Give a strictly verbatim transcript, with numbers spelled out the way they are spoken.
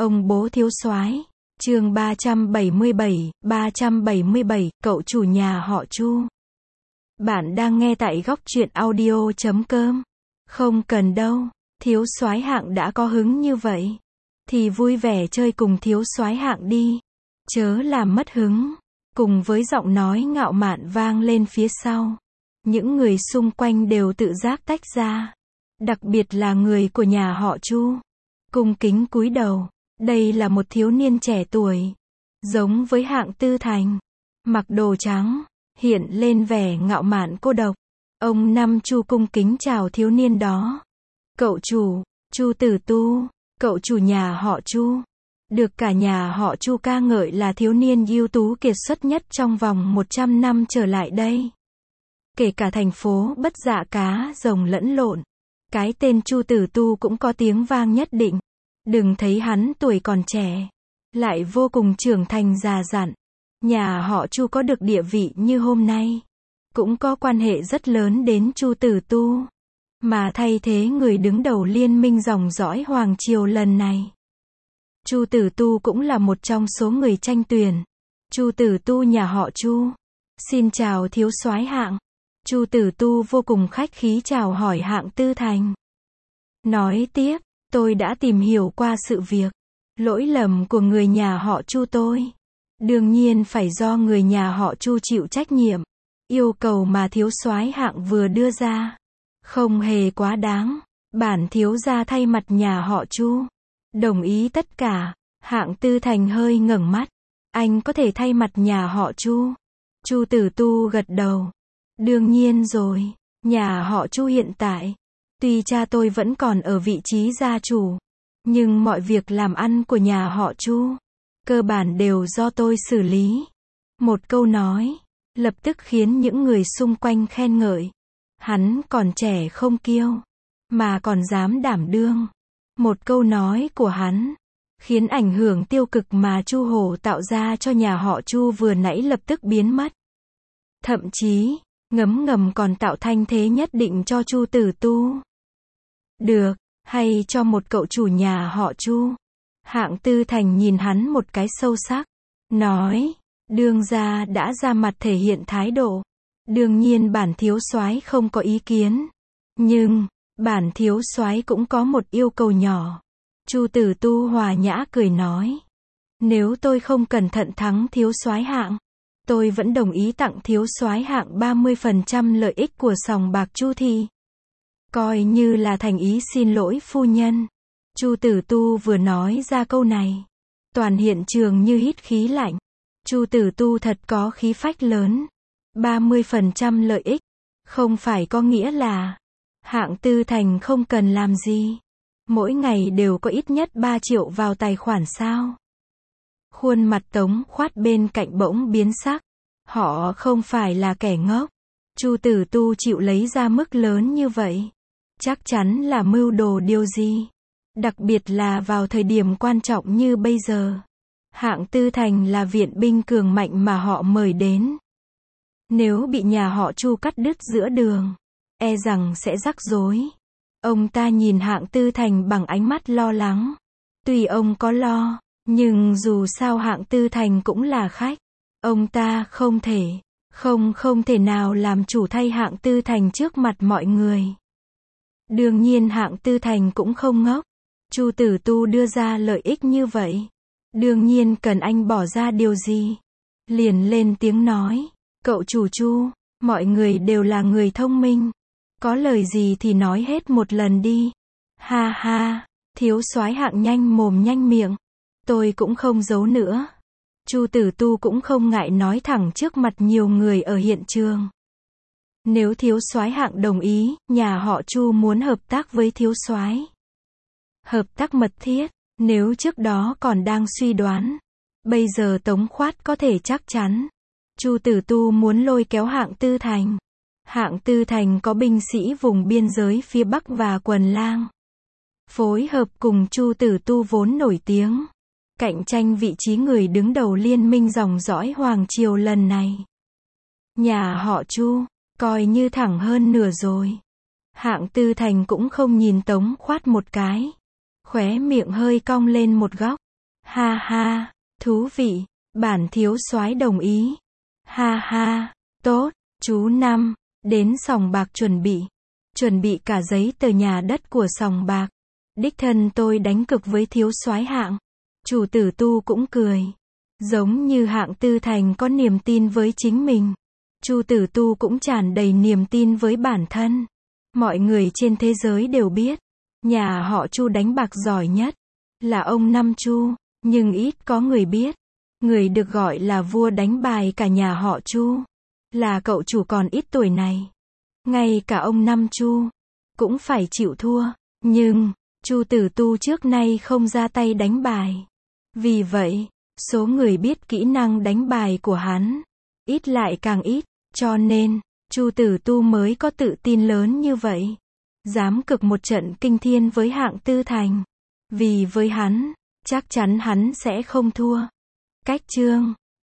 Ông bố thiếu soái. Chương ba trăm bảy mươi bảy, ba trăm bảy mươi bảy, cậu chủ nhà họ Chu. Bạn đang nghe tại góc truyện audio chấm com. Không cần đâu, thiếu soái Hạng đã có hứng như vậy thì vui vẻ chơi cùng thiếu soái Hạng đi, chớ làm mất hứng. Cùng với giọng nói ngạo mạn vang lên phía sau, những người xung quanh đều tự giác tách ra, đặc biệt là người của nhà họ Chu, cung kính cúi đầu. Đây là một thiếu niên trẻ tuổi, giống với Hạng Tư Thành, mặc đồ trắng, hiện lên vẻ ngạo mạn cô độc. Ông Năm Chu cung kính chào thiếu niên đó. Cậu chủ, Chu Tử Tu, cậu chủ nhà họ Chu. Được cả nhà họ Chu ca ngợi là thiếu niên ưu tú kiệt xuất nhất trong vòng một trăm năm trở lại đây. Kể cả thành phố Bất Dạ cá rồng lẫn lộn, cái tên Chu Tử Tu cũng có tiếng vang nhất định. Đừng thấy hắn tuổi còn trẻ, lại vô cùng trưởng thành già dặn. Nhà họ Chu có được địa vị như hôm nay, cũng có quan hệ rất lớn đến Chu Tử Tu, mà thay thế người đứng đầu liên minh dòng dõi Hoàng Triều lần này. Chu Tử Tu cũng là một trong số người tranh tuyển. Chu Tử Tu nhà họ Chu. Xin chào thiếu soái Hạng. Chu Tử Tu vô cùng khách khí chào hỏi Hạng Tư Thành. Nói tiếp, tôi đã tìm hiểu qua sự việc. Lỗi lầm của người nhà họ Chu tôi, đương nhiên phải do người nhà họ Chu chịu trách nhiệm. Yêu cầu mà thiếu soái Hạng vừa đưa ra không hề quá đáng. Bản thiếu gia thay mặt nhà họ Chu đồng ý tất cả. Hạng Tư Thành hơi ngẩng mắt. Anh có thể thay mặt nhà họ Chu. Chu Tử Tu gật đầu. Đương nhiên rồi, nhà họ Chu hiện tại, tuy cha tôi vẫn còn ở vị trí gia chủ, nhưng mọi việc làm ăn của nhà họ Chu, cơ bản đều do tôi xử lý. Một câu nói, lập tức khiến những người xung quanh khen ngợi. Hắn còn trẻ không kiêu, mà còn dám đảm đương. Một câu nói của hắn, khiến ảnh hưởng tiêu cực mà Chu Hổ tạo ra cho nhà họ Chu vừa nãy lập tức biến mất. Thậm chí, ngấm ngầm còn tạo thanh thế nhất định cho Chu Tử Tu. Được, hay cho một cậu chủ nhà họ Chu. Hạng Tư Thành nhìn hắn một cái sâu sắc, nói, đương gia đã ra mặt thể hiện thái độ. Đương nhiên bản thiếu soái không có ý kiến. Nhưng, bản thiếu soái cũng có một yêu cầu nhỏ. Chu Tử Tu hòa nhã cười nói, nếu tôi không cẩn thận thắng thiếu soái Hạng, tôi vẫn đồng ý tặng thiếu soái Hạng ba mươi phần trăm lợi ích của sòng bạc Chu Thị. Coi như là thành ý. Xin lỗi phu nhân. Chu Tử Tu vừa nói ra câu này, toàn hiện trường như hít khí lạnh. Chu Tử Tu thật có khí phách lớn. ba mươi phần trăm lợi ích, không phải có nghĩa là Hạng Tư Thành không cần làm gì, mỗi ngày đều có ít nhất ba triệu vào tài khoản sao? Khuôn mặt Tống Khoát bên cạnh bỗng biến sắc. Họ không phải là kẻ ngốc. Chu Tử Tu chịu lấy ra mức lớn như vậy, chắc chắn là mưu đồ điều gì. Đặc biệt là vào thời điểm quan trọng như bây giờ. Hạng Tư Thành là viện binh cường mạnh mà họ mời đến. Nếu bị nhà họ Chu cắt đứt giữa đường, e rằng sẽ rắc rối. Ông ta nhìn Hạng Tư Thành bằng ánh mắt lo lắng. Tuy ông có lo, nhưng dù sao Hạng Tư Thành cũng là khách. Ông ta không thể, không không thể nào làm chủ thay Hạng Tư Thành trước mặt mọi người. Đương nhiên Hạng Tư Thành cũng không ngốc. Chu Tử Tu đưa ra lợi ích như vậy, đương nhiên cần anh bỏ ra điều gì. Liền lên tiếng nói, cậu chủ Chu, mọi người đều là người thông minh. Có lời gì thì nói hết một lần đi. Ha ha, thiếu soái Hạng nhanh mồm nhanh miệng. Tôi cũng không giấu nữa. Chu Tử Tu cũng không ngại nói thẳng trước mặt nhiều người ở hiện trường. Nếu thiếu soái Hạng đồng ý, nhà họ Chu muốn hợp tác với thiếu soái. Hợp tác mật thiết, nếu trước đó còn đang suy đoán, bây giờ Tống Khoát có thể chắc chắn. Chu Tử Tu muốn lôi kéo Hạng Tư Thành. Hạng Tư Thành có binh sĩ vùng biên giới phía Bắc và Quần Lang. Phối hợp cùng Chu Tử Tu vốn nổi tiếng, cạnh tranh vị trí người đứng đầu liên minh dòng dõi Hoàng Triều lần này. Nhà họ Chu, coi như thẳng hơn nửa rồi. Hạng Tư Thành cũng không nhìn Tống Khoát một cái. Khóe miệng hơi cong lên một góc. Ha ha, thú vị, bản thiếu soái đồng ý. Ha ha, tốt, chú Năm, đến sòng bạc chuẩn bị. Chuẩn bị cả giấy tờ nhà đất của sòng bạc. Đích thân tôi đánh cược với thiếu soái Hạng. Chủ tử Tu cũng cười. Giống như Hạng Tư Thành có niềm tin với chính mình. Chu tử Tu cũng tràn đầy niềm tin với bản thân. Mọi người trên thế giới đều biết, nhà họ Chu đánh bạc giỏi nhất là ông Năm Chu, nhưng ít có người biết, người được gọi là vua đánh bài cả nhà họ Chu là cậu chủ còn ít tuổi này. Ngay cả ông Năm Chu cũng phải chịu thua, nhưng Chu tử Tu trước nay không ra tay đánh bài. Vì vậy, số người biết kỹ năng đánh bài của hắn ít lại càng ít, cho nên Chu tử Tu mới có tự tin lớn như vậy, dám cược một trận kinh thiên với Hạng Tư Thành. Vì với hắn, chắc chắn hắn sẽ không thua. Cách chương